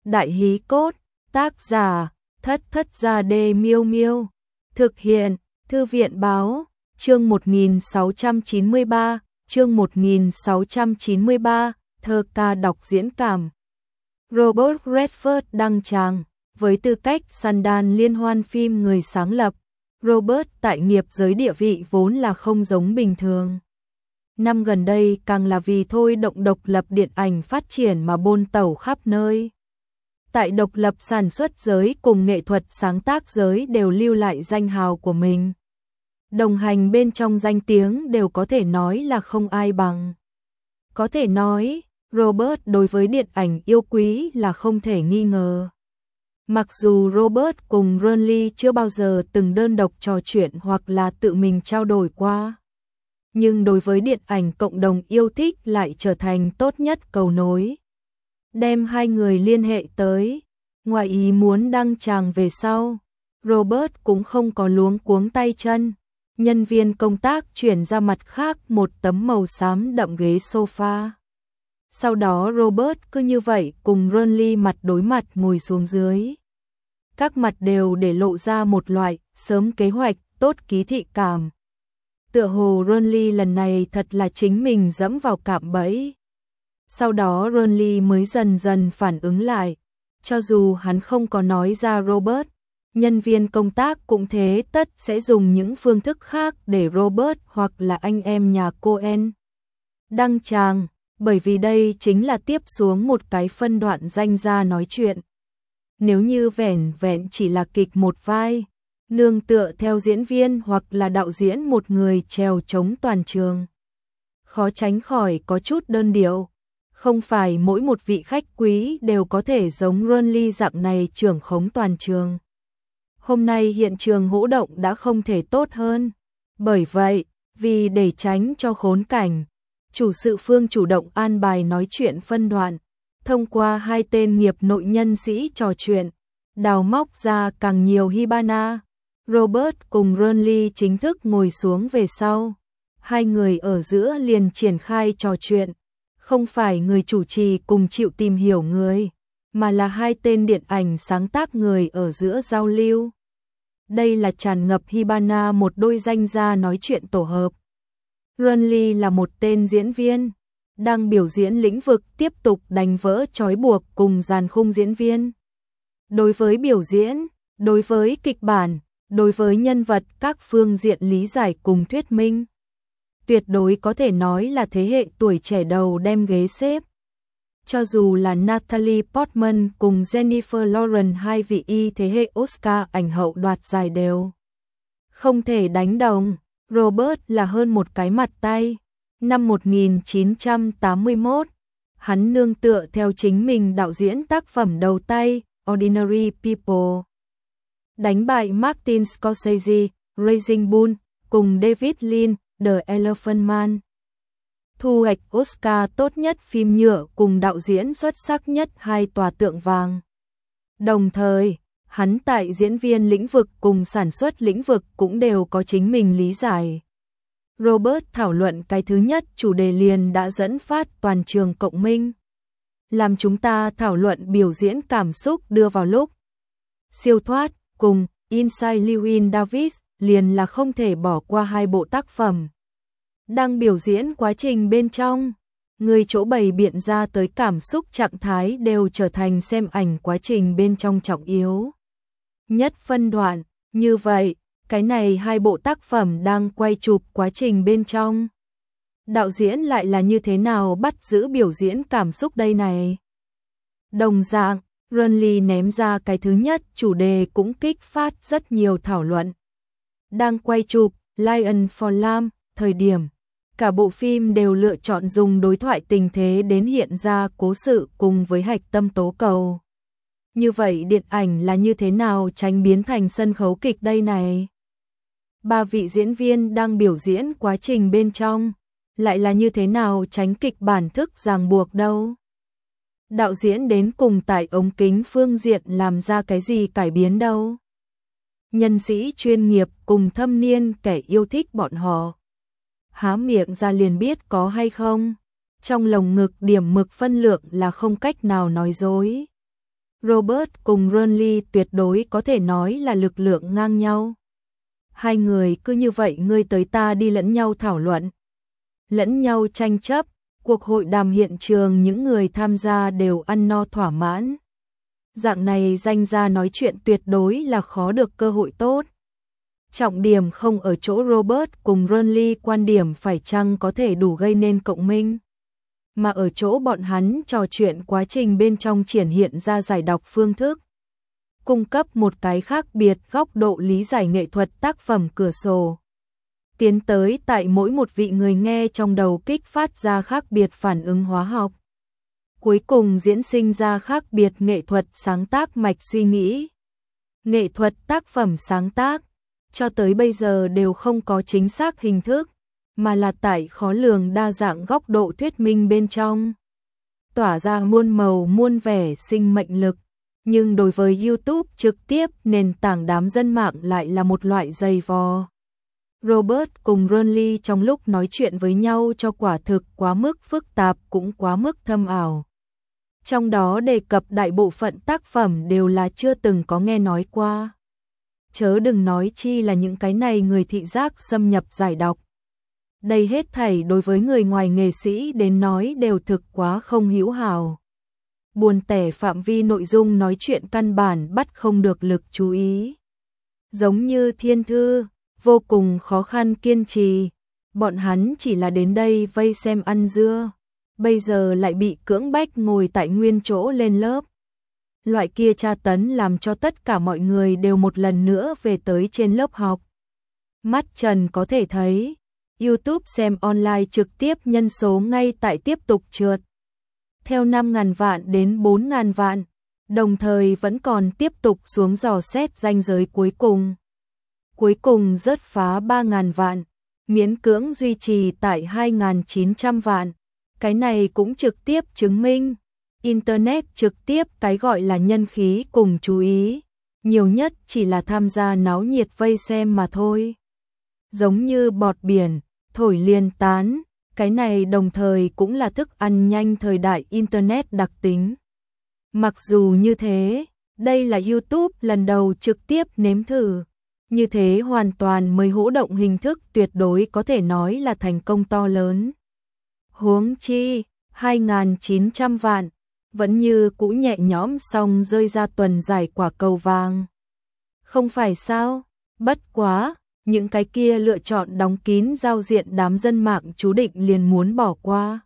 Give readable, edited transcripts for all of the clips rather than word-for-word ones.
Đại hí cốt, tác giả, Thất Thất Gia Đê Miêu Miêu. Thực hiện, Thư viện báo, chương 1693, chương 1693, thơ ca đọc diễn cảm. Robert Redford đăng tràng, với tư cách Sundance liên hoan phim người sáng lập, Robert tại nghiệp giới địa vị vốn là không giống bình thường. Năm gần đây càng là vì thôi động độc lập điện ảnh phát triển mà bôn tẩu khắp nơi. Tại độc lập sản xuất giới cùng nghệ thuật sáng tác giới đều lưu lại danh hào của mình. Đồng hành bên trong danh tiếng đều có thể nói là không ai bằng. Có thể nói, Robert đối với điện ảnh yêu quý là không thể nghi ngờ. Mặc dù Robert cùng Ronnie chưa bao giờ từng đơn độc trò chuyện hoặc là tự mình trao đổi qua, nhưng đối với điện ảnh cộng đồng yêu thích lại trở thành tốt nhất cầu nối. Đem hai người liên hệ tới, ngoài ý muốn đăng tràng về sau, Robert cũng không có luống cuống tay chân. Nhân viên công tác chuyển ra mặt khác một tấm màu xám đậm ghế sofa. Sau đó Robert cứ như vậy cùng Ronnie mặt đối mặt ngồi xuống dưới. Các mặt đều để lộ ra một loại sớm kế hoạch tốt ký thị cảm. Tựa hồ Ronnie lần này thật là chính mình dẫm vào cạm bẫy. Sau đó Ronnie mới dần dần phản ứng lại. Cho dù hắn không có nói ra Robert, nhân viên công tác cũng thế tất sẽ dùng những phương thức khác để Robert hoặc là anh em nhà Coen đăng tràng, bởi vì đây chính là tiếp xuống một cái phân đoạn danh ra nói chuyện. Nếu như vẻn vẹn chỉ là kịch một vai, nương tựa theo diễn viên hoặc là đạo diễn một người trèo trống toàn trường, khó tránh khỏi có chút đơn điệu. Không phải mỗi một vị khách quý đều có thể giống Ronnie dạng này trưởng khống toàn trường. Hôm nay hiện trường hỗ động đã không thể tốt hơn. Bởi vậy, vì để tránh cho khốn cảnh, chủ sự Phương chủ động an bài nói chuyện phân đoạn, thông qua hai tên nghiệp nội nhân sĩ trò chuyện, đào móc ra càng nhiều Hibana. Robert cùng Ronnie chính thức ngồi xuống về sau. Hai người ở giữa liền triển khai trò chuyện. Không phải người chủ trì cùng chịu tìm hiểu người, mà là hai tên điện ảnh sáng tác người ở giữa giao lưu. Đây là tràn ngập Hibana một đôi danh gia nói chuyện tổ hợp. Ronnie là một tên diễn viên, đang biểu diễn lĩnh vực tiếp tục đánh vỡ trói buộc cùng dàn khung diễn viên. Đối với biểu diễn, đối với kịch bản, đối với nhân vật các phương diện lý giải cùng thuyết minh, tuyệt đối có thể nói là thế hệ tuổi trẻ đầu đem ghế xếp. Cho dù là Natalie Portman cùng Jennifer Lawrence hai vị y thế hệ Oscar ảnh hậu đoạt giải đều không thể đánh đồng. Robert là hơn một cái mặt tay. Năm 1981, hắn nương tựa theo chính mình đạo diễn tác phẩm đầu tay, Ordinary People, đánh bại Martin Scorsese, Raging Bull, cùng David Lynch, The Elephant Man. Thu hoạch Oscar tốt nhất phim nhựa cùng đạo diễn xuất sắc nhất hai tòa tượng vàng. Đồng thời, hắn tại diễn viên lĩnh vực cùng sản xuất lĩnh vực cũng đều có chính mình lý giải. Robert thảo luận cái thứ nhất chủ đề liền đã dẫn phát toàn trường cộng minh. Làm chúng ta thảo luận biểu diễn cảm xúc đưa vào lúc Siêu thoát cùng Inside Llewyn Davis liền là không thể bỏ qua hai bộ tác phẩm. Đang biểu diễn quá trình bên trong, người chỗ bày biện ra tới cảm xúc trạng thái đều trở thành xem ảnh quá trình bên trong trọng yếu nhất phân đoạn. Như vậy, cái này hai bộ tác phẩm đang quay chụp quá trình bên trong. Đạo diễn lại là như thế nào bắt giữ biểu diễn cảm xúc đây này? Đồng dạng, Ronnie ném ra cái thứ nhất chủ đề cũng kích phát rất nhiều thảo luận. Đang quay chụp Lion for Lamb, thời điểm cả bộ phim đều lựa chọn dùng đối thoại tình thế đến hiện ra cố sự cùng với hạch tâm tố cầu. Như vậy điện ảnh là như thế nào tránh biến thành sân khấu kịch đây này? Ba vị diễn viên đang biểu diễn quá trình bên trong, lại là như thế nào tránh kịch bản thức ràng buộc đâu? Đạo diễn đến cùng tại ống kính phương diện làm ra cái gì cải biến đâu? Nhân sĩ chuyên nghiệp cùng thâm niên kẻ yêu thích bọn họ há miệng ra liền biết có hay không. Trong lồng ngực điểm mực phân lượng là không cách nào nói dối. Robert cùng Ronly tuyệt đối có thể nói là lực lượng ngang nhau. Hai người cứ như vậy ngươi tới ta đi lẫn nhau thảo luận, lẫn nhau tranh chấp, cuộc hội đàm hiện trường những người tham gia đều ăn no thỏa mãn. Dạng này danh ra nói chuyện tuyệt đối là khó được cơ hội tốt. Trọng điểm không ở chỗ Robert cùng Ronly quan điểm phải chăng có thể đủ gây nên cộng minh, mà ở chỗ bọn hắn trò chuyện quá trình bên trong triển hiện ra giải đọc phương thức, cung cấp một cái khác biệt góc độ lý giải nghệ thuật tác phẩm cửa sổ, tiến tới tại mỗi một vị người nghe trong đầu kích phát ra khác biệt phản ứng hóa học, cuối cùng diễn sinh ra khác biệt nghệ thuật sáng tác mạch suy nghĩ. Nghệ thuật tác phẩm sáng tác cho tới bây giờ đều không có chính xác hình thức, mà là tại khó lường đa dạng góc độ thuyết minh bên trong, tỏa ra muôn màu muôn vẻ sinh mệnh lực. Nhưng đối với YouTube trực tiếp, nền tảng đám dân mạng lại là một loại giày vò. Robert cùng Ronly trong lúc nói chuyện với nhau cho quả thực quá mức phức tạp cũng quá mức thâm ảo. Trong đó đề cập đại bộ phận tác phẩm đều là chưa từng có nghe nói qua. Chớ đừng nói chi là những cái này người thị giác xâm nhập giải đọc. Đây hết thảy đối với người ngoài nghệ sĩ đến nói đều thực quá không hữu hảo. Buồn tẻ phạm vi nội dung nói chuyện căn bản bắt không được lực chú ý. Giống như Thiên Thư, vô cùng khó khăn kiên trì, bọn hắn chỉ là đến đây vây xem ăn dưa, bây giờ lại bị cưỡng bách ngồi tại nguyên chỗ lên lớp. Loại kia tra tấn làm cho tất cả mọi người đều một lần nữa về tới trên lớp học. Mắt trần có thể thấy, YouTube xem online trực tiếp nhân số ngay tại tiếp tục trượt. Theo 5.000 vạn đến 4.000 vạn, đồng thời vẫn còn tiếp tục xuống dò xét ranh giới cuối cùng. Cuối cùng rớt phá 3.000 vạn, miễn cưỡng duy trì tại 2.900 vạn. Cái này cũng trực tiếp chứng minh, Internet trực tiếp cái gọi là nhân khí cùng chú ý, nhiều nhất chỉ là tham gia náo nhiệt vây xem mà thôi. Giống như bọt biển, thổi liền tán. Cái này đồng thời cũng là thức ăn nhanh thời đại Internet đặc tính. Mặc dù như thế, đây là YouTube lần đầu trực tiếp nếm thử. Như thế hoàn toàn mới hỗ động hình thức tuyệt đối có thể nói là thành công to lớn. Huống chi, 2.900 vạn, vẫn như cũ nhẹ nhõm xong rơi ra tuần giải quả cầu vàng. Không phải sao, bất quá. Những cái kia lựa chọn đóng kín giao diện đám dân mạng chú định liền muốn bỏ qua.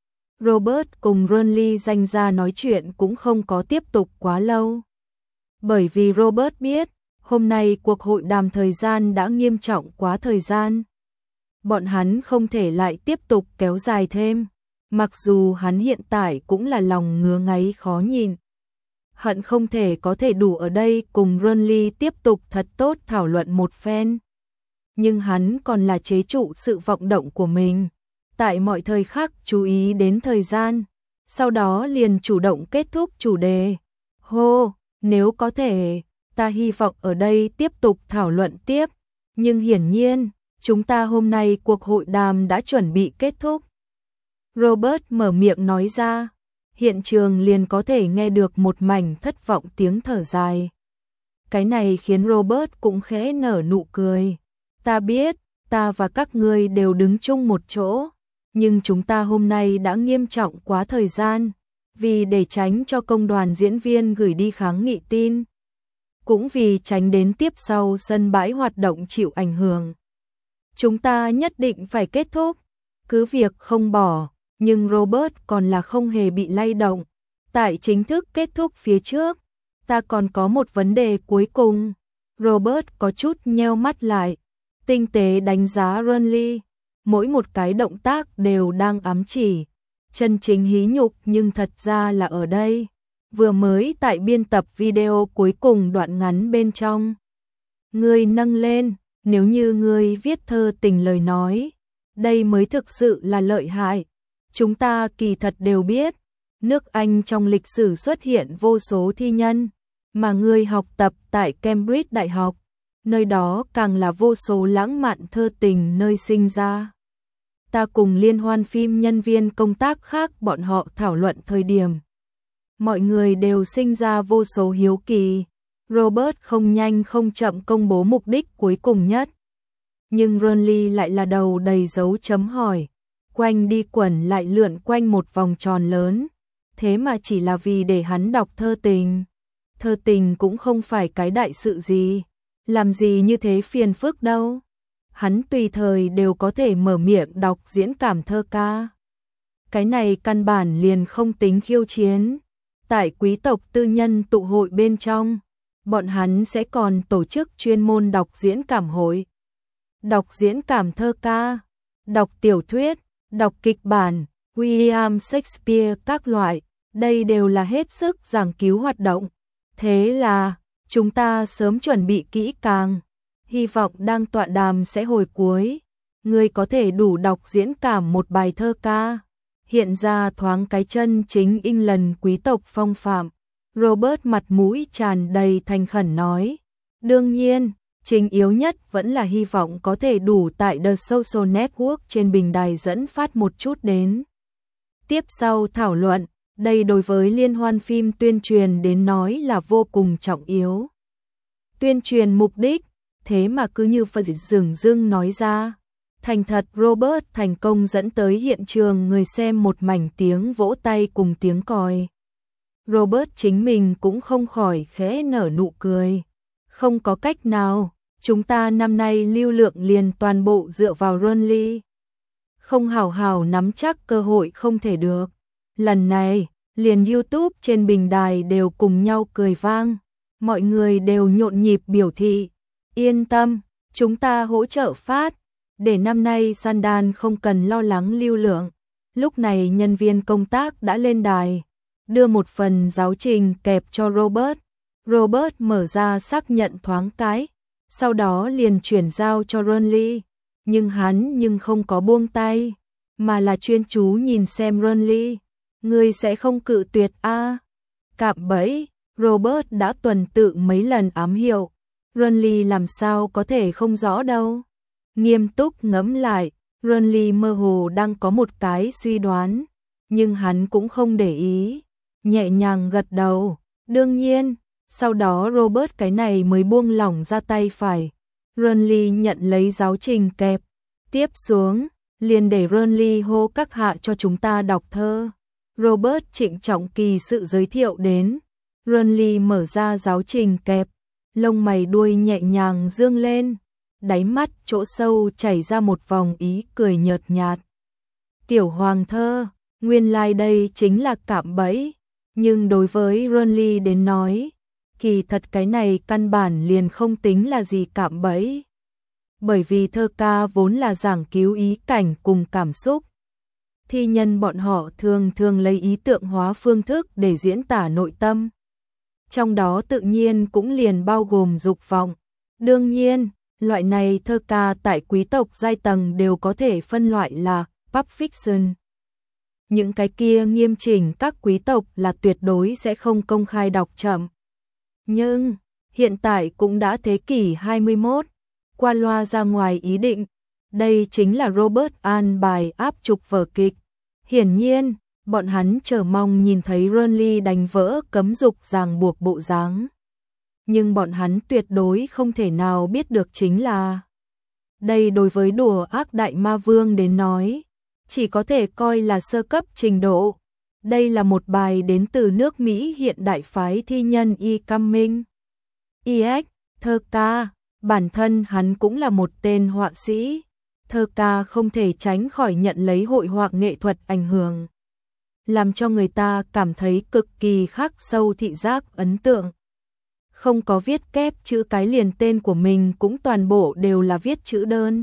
Robert cùng Ronly danh ra nói chuyện cũng không có tiếp tục quá lâu. Bởi vì Robert biết, hôm nay cuộc hội đàm thời gian đã nghiêm trọng quá thời gian. Bọn hắn không thể lại tiếp tục kéo dài thêm, mặc dù hắn hiện tại cũng là lòng ngứa ngáy khó nhìn. Hận không thể có thể đủ ở đây cùng Ronly tiếp tục thật tốt thảo luận một phen. Nhưng hắn còn là chế trụ sự vọng động của mình, tại mọi thời khắc chú ý đến thời gian, sau đó liền chủ động kết thúc chủ đề. Hô, nếu có thể, ta hy vọng ở đây tiếp tục thảo luận tiếp, nhưng hiển nhiên, chúng ta hôm nay cuộc hội đàm đã chuẩn bị kết thúc. Robert mở miệng nói ra, hiện trường liền có thể nghe được một mảnh thất vọng tiếng thở dài. Cái này khiến Robert cũng khẽ nở nụ cười. Ta biết, ta và các ngươi đều đứng chung một chỗ, nhưng chúng ta hôm nay đã nghiêm trọng quá thời gian, vì để tránh cho công đoàn diễn viên gửi đi kháng nghị tin, cũng vì tránh đến tiếp sau sân bãi hoạt động chịu ảnh hưởng. Chúng ta nhất định phải kết thúc, cứ việc không bỏ, nhưng Robert còn là không hề bị lay động. Tại chính thức kết thúc phía trước, ta còn có một vấn đề cuối cùng. Robert có chút nheo mắt lại, tinh tế đánh giá Ronly, mỗi một cái động tác đều đang ám chỉ. Chân chính hí nhục nhưng thật ra là ở đây, vừa mới tại biên tập video cuối cùng đoạn ngắn bên trong. Ngươi nâng lên, nếu như ngươi viết thơ tình lời nói, đây mới thực sự là lợi hại. Chúng ta kỳ thật đều biết, nước Anh trong lịch sử xuất hiện vô số thi nhân, mà ngươi học tập tại Cambridge Đại học, nơi đó càng là vô số lãng mạn thơ tình nơi sinh ra. Ta cùng liên hoan phim nhân viên công tác khác bọn họ thảo luận thời điểm. Mọi người đều sinh ra vô số hiếu kỳ. Robert không nhanh không chậm công bố mục đích cuối cùng nhất. Nhưng Ronly lại là đầu đầy dấu chấm hỏi. Quanh đi quẩn lại lượn quanh một vòng tròn lớn. Thế mà chỉ là vì để hắn đọc thơ tình. Thơ tình cũng không phải cái đại sự gì. Làm gì như thế phiền phức đâu. Hắn tùy thời đều có thể mở miệng đọc diễn cảm thơ ca. Cái này căn bản liền không tính khiêu chiến. Tại quý tộc tư nhân tụ hội bên trong, bọn hắn sẽ còn tổ chức chuyên môn đọc diễn cảm hội. Đọc diễn cảm thơ ca, đọc tiểu thuyết, đọc kịch bản, William Shakespeare các loại, đây đều là hết sức giảng cứu hoạt động. Thế là, chúng ta sớm chuẩn bị kỹ càng, hy vọng đang tọa đàm sẽ hồi cuối, người có thể đủ đọc diễn cảm một bài thơ ca. Hiện ra thoáng cái chân chính England quý tộc phong phạm. Robert mặt mũi tràn đầy thành khẩn nói. Đương nhiên, chính yếu nhất vẫn là hy vọng có thể đủ tại The Social Network trên bình đài dẫn phát một chút đến. Tiếp sau thảo luận, đây đối với liên hoan phim tuyên truyền đến nói là vô cùng trọng yếu. Tuyên truyền mục đích, thế mà cứ như Phật dửng dưng nói ra. Thành thật Robert thành công dẫn tới hiện trường người xem một mảnh tiếng vỗ tay cùng tiếng còi. Robert chính mình cũng không khỏi khẽ nở nụ cười. Không có cách nào, chúng ta năm nay lưu lượng liền toàn bộ dựa vào Ronly. Không hào hào nắm chắc cơ hội không thể được. Lần này, liền YouTube trên bình đài đều cùng nhau cười vang. Mọi người đều nhộn nhịp biểu thị. Yên tâm, chúng ta hỗ trợ phát. Để năm nay Sandal không cần lo lắng lưu lượng. Lúc này nhân viên công tác đã lên đài, đưa một phần giáo trình kẹp cho Robert. Robert mở ra xác nhận thoáng cái, sau đó liền chuyển giao cho Ronly. Nhưng hắn không có buông tay, mà là chuyên chú nhìn xem Ronly. Ngươi sẽ không cự tuyệt a? Cạm bẫy, Robert đã tuần tự mấy lần ám hiệu. Ronly làm sao có thể không rõ đâu. Nghiêm túc ngẫm lại, Ronly mơ hồ đang có một cái suy đoán, nhưng hắn cũng không để ý, nhẹ nhàng gật đầu. Đương nhiên, sau đó Robert cái này mới buông lỏng ra tay phải. Ronly nhận lấy giáo trình kẹp, tiếp xuống, liền để Ronly hô các hạ cho chúng ta đọc thơ. Robert trịnh trọng kỳ sự giới thiệu đến. Ronly mở ra giáo trình kẹp, lông mày đuôi nhẹ nhàng dương lên. Đáy mắt chỗ sâu chảy ra một vòng ý cười nhợt nhạt. Tiểu hoàng thơ, nguyên lai đây chính là cạm bẫy, nhưng đối với Ronly đến nói, kỳ thật cái này căn bản liền không tính là gì cạm bẫy. Bởi vì thơ ca vốn là giảng cứu ý cảnh cùng cảm xúc. Thi nhân bọn họ thường lấy ý tượng hóa phương thức để diễn tả nội tâm. Trong đó tự nhiên cũng liền bao gồm dục vọng. Đương nhiên, loại này thơ ca tại quý tộc giai tầng đều có thể phân loại là pulp fiction. Những cái kia nghiêm chỉnh các quý tộc là tuyệt đối sẽ không công khai đọc chậm. Nhưng, hiện tại cũng đã thế kỷ 21, qua loa ra ngoài ý định, đây chính là Robert an bài áp trục vở kịch. Hiển nhiên, bọn hắn chờ mong nhìn thấy Ronly đánh vỡ cấm dục ràng buộc bộ dáng. Nhưng bọn hắn tuyệt đối không thể nào biết được chính là đây đối với đùa ác đại ma vương đến nói, chỉ có thể coi là sơ cấp trình độ. Đây là một bài đến từ nước Mỹ hiện đại phái thi nhân E. Cumming. EX, thơ ca, bản thân hắn cũng là một tên họa sĩ. Thơ ca không thể tránh khỏi nhận lấy hội họa nghệ thuật ảnh hưởng, làm cho người ta cảm thấy cực kỳ khắc sâu thị giác ấn tượng. Không có viết kép chữ cái liền tên của mình cũng toàn bộ đều là viết chữ đơn.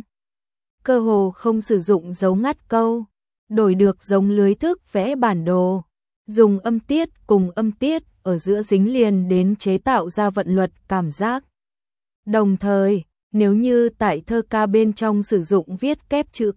Cơ hồ không sử dụng dấu ngắt câu, đổi được giống lưới thước vẽ bản đồ, dùng âm tiết cùng âm tiết ở giữa dính liền đến chế tạo ra vận luật cảm giác. Đồng thời, nếu như tại thơ ca bên trong sử dụng viết kép chữ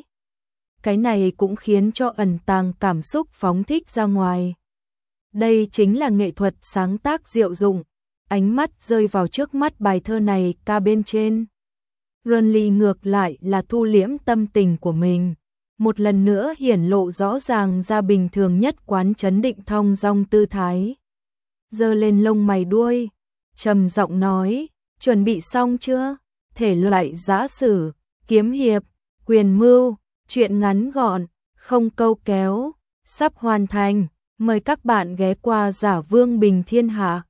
cái này cũng khiến cho ẩn tàng cảm xúc phóng thích ra ngoài. Đây chính là nghệ thuật sáng tác diệu dụng. Ánh mắt rơi vào trước mắt bài thơ này ca bên trên. Ronly ngược lại là thu liễm tâm tình của mình. một lần nữa hiển lộ rõ ràng ra bình thường nhất quán trấn định thong dong tư thái. Giơ lên lông mày đuôi, trầm giọng nói, chuẩn bị xong chưa? Thể loại giã sử, kiếm hiệp, quyền mưu, truyện ngắn gọn, không câu kéo, sắp hoàn thành. Mời các bạn ghé qua Giả Vương Bình Thiên Hạ.